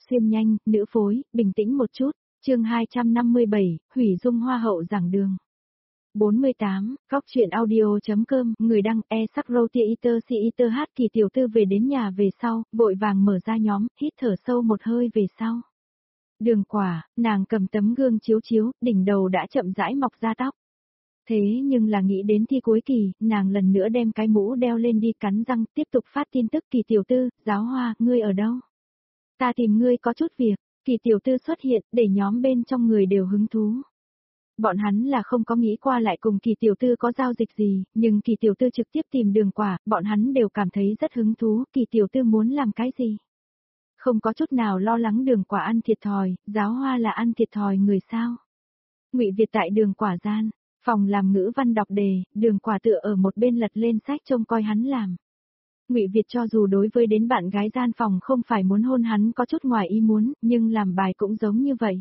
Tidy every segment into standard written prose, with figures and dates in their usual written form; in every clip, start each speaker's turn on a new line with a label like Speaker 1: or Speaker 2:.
Speaker 1: xuyên nhanh, nữ phối, bình tĩnh một chút. Chương 257, Hủy dung hoa hậu giảng đường. 48, Góc truyện audio.com, người đăng e-sắc roti iter si iter hát. Kỳ tiểu thư về đến nhà về sau, vội vàng mở ra nhóm, hít thở sâu một hơi về sau. Đường Quả, nàng cầm tấm gương chiếu chiếu, đỉnh đầu đã chậm rãi mọc ra tóc. Thế nhưng là nghĩ đến thi cuối kỳ, nàng lần nữa đem cái mũ đeo lên đi, cắn răng, tiếp tục phát tin tức. Kỳ tiểu thư, Giáo Hoa, ngươi ở đâu? Ta tìm ngươi có chút việc. Kỳ tiểu thư xuất hiện, để nhóm bên trong người đều hứng thú. Bọn hắn là không có nghĩ qua lại cùng Kỳ tiểu thư có giao dịch gì, nhưng Kỳ tiểu thư trực tiếp tìm Đường Quả, bọn hắn đều cảm thấy rất hứng thú. Kỳ tiểu thư muốn làm cái gì? Không có chút nào lo lắng Đường Quả ăn thiệt thòi. Giáo Hoa là ăn thiệt thòi người sao? Ngụy Việt tại Đường Quả gian, phòng làm ngữ văn đọc đề, Đường Quả tựa ở một bên lật lên sách trông coi hắn làm. Ngụy Việt cho dù đối với đến bạn gái gian phòng không phải muốn hôn hắn có chút ngoài ý muốn, nhưng làm bài cũng giống như vậy.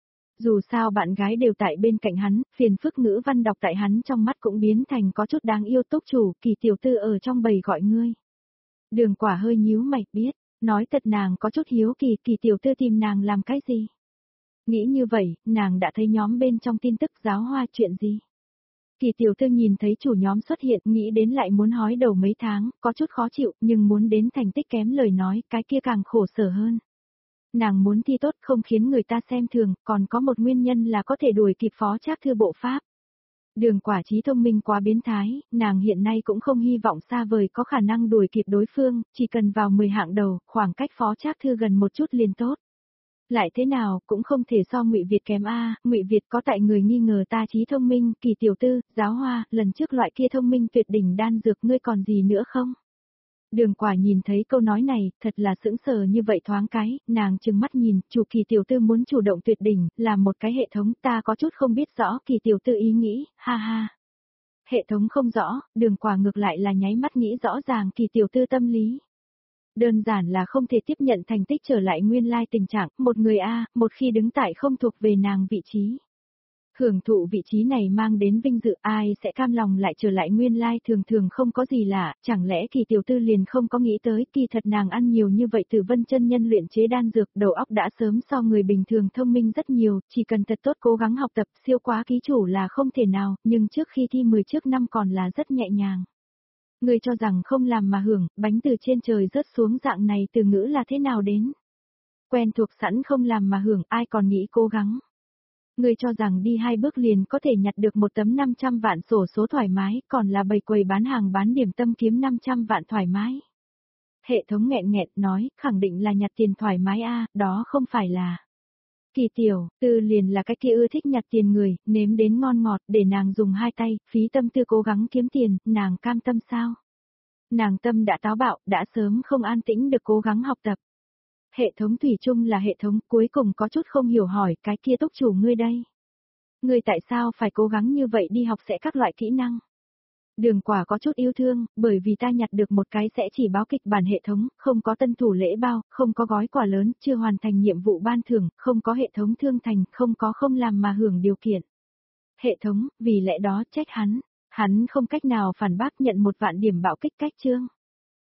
Speaker 1: Dù sao bạn gái đều tại bên cạnh hắn, phiền phức ngữ văn đọc tại hắn trong mắt cũng biến thành có chút đáng yêu. Túc chủ, Kỳ tiểu thư ở trong bầy gọi ngươi. Đường Quả hơi nhíu mày, biết, nói thật nàng có chút hiếu kỳ, Kỳ tiểu thư tìm nàng làm cái gì. Nghĩ như vậy, nàng đã thấy nhóm bên trong tin tức. Giáo Hoa, chuyện gì? Kỳ tiểu thư nhìn thấy chủ nhóm xuất hiện, nghĩ đến lại muốn hói đầu mấy tháng, có chút khó chịu, nhưng muốn đến thành tích kém lời nói, cái kia càng khổ sở hơn. Nàng muốn thi tốt không khiến người ta xem thường, còn có một nguyên nhân là có thể đuổi kịp Phó Trác Thư bộ pháp. Đường Quả trí thông minh quá biến thái, nàng hiện nay cũng không hy vọng xa vời có khả năng đuổi kịp đối phương, chỉ cần vào 10 hạng đầu, khoảng cách Phó Trác Thư gần một chút liền tốt. Lại thế nào, cũng không thể so Ngụy Việt kém a. Ngụy Việt có tại người nghi ngờ ta trí thông minh. Kỳ tiểu thư, Giáo Hoa, lần trước loại kia thông minh tuyệt đỉnh đan dược ngươi còn gì nữa không? Đường Quả nhìn thấy câu nói này, thật là sững sờ như vậy thoáng cái, nàng trừng mắt nhìn, chủ Kỳ tiểu thư muốn chủ động tuyệt đỉnh, làm một cái hệ thống, ta có chút không biết rõ Kỳ tiểu thư ý nghĩ, ha ha. Hệ thống không rõ, Đường Quả ngược lại là nháy mắt nghĩ rõ ràng Kỳ tiểu thư tâm lý. Đơn giản là không thể tiếp nhận thành tích trở lại nguyên lai tình trạng, một người một khi đứng tại không thuộc về nàng vị trí. Hưởng thụ vị trí này mang đến vinh dự, ai sẽ cam lòng lại trở lại nguyên lai thường thường không có gì lạ, chẳng lẽ Kỳ tiểu thư liền không có nghĩ tới, kỳ thật nàng ăn nhiều như vậy Tử Vân chân nhân luyện chế đan dược, đầu óc đã sớm so người bình thường thông minh rất nhiều, chỉ cần thật tốt cố gắng học tập, siêu quá ký chủ là không thể nào, nhưng trước khi thi 10 trước năm còn là rất nhẹ nhàng. Người cho rằng không làm mà hưởng, bánh từ trên trời rớt xuống dạng này từ ngữ là thế nào đến? Quen thuộc sẵn không làm mà hưởng, ai còn nghĩ cố gắng? Người cho rằng đi 2 bước liền có thể nhặt được một tấm 500 vạn xổ số thoải mái, còn là bầy quầy bán hàng bán điểm tâm kiếm 500 vạn thoải mái. Hệ thống nghẹn nghẹn nói, khẳng định là nhặt tiền thoải mái đó không phải là. Kỳ tiểu thư liền là cái kia ưa thích nhặt tiền người, nếm đến ngon ngọt để nàng dùng 2 tay, phí tâm tư cố gắng kiếm tiền, nàng cam tâm sao? Nàng tâm đã táo bạo, đã sớm không an tĩnh được cố gắng học tập. Hệ thống thủy chung là hệ thống, cuối cùng có chút không hiểu hỏi, cái kia túc chủ ngươi đây. Ngươi tại sao phải cố gắng như vậy đi học sẽ các loại kỹ năng? Đường Quả có chút yêu thương, bởi vì ta nhặt được một cái sẽ chỉ báo kịch bản hệ thống, không có tân thủ lễ bao, không có gói quà lớn, chưa hoàn thành nhiệm vụ ban thưởng, không có hệ thống thương thành, không có không làm mà hưởng điều kiện. Hệ thống, vì lẽ đó trách hắn không cách nào phản bác nhận 1 vạn điểm bạo kích cách chương.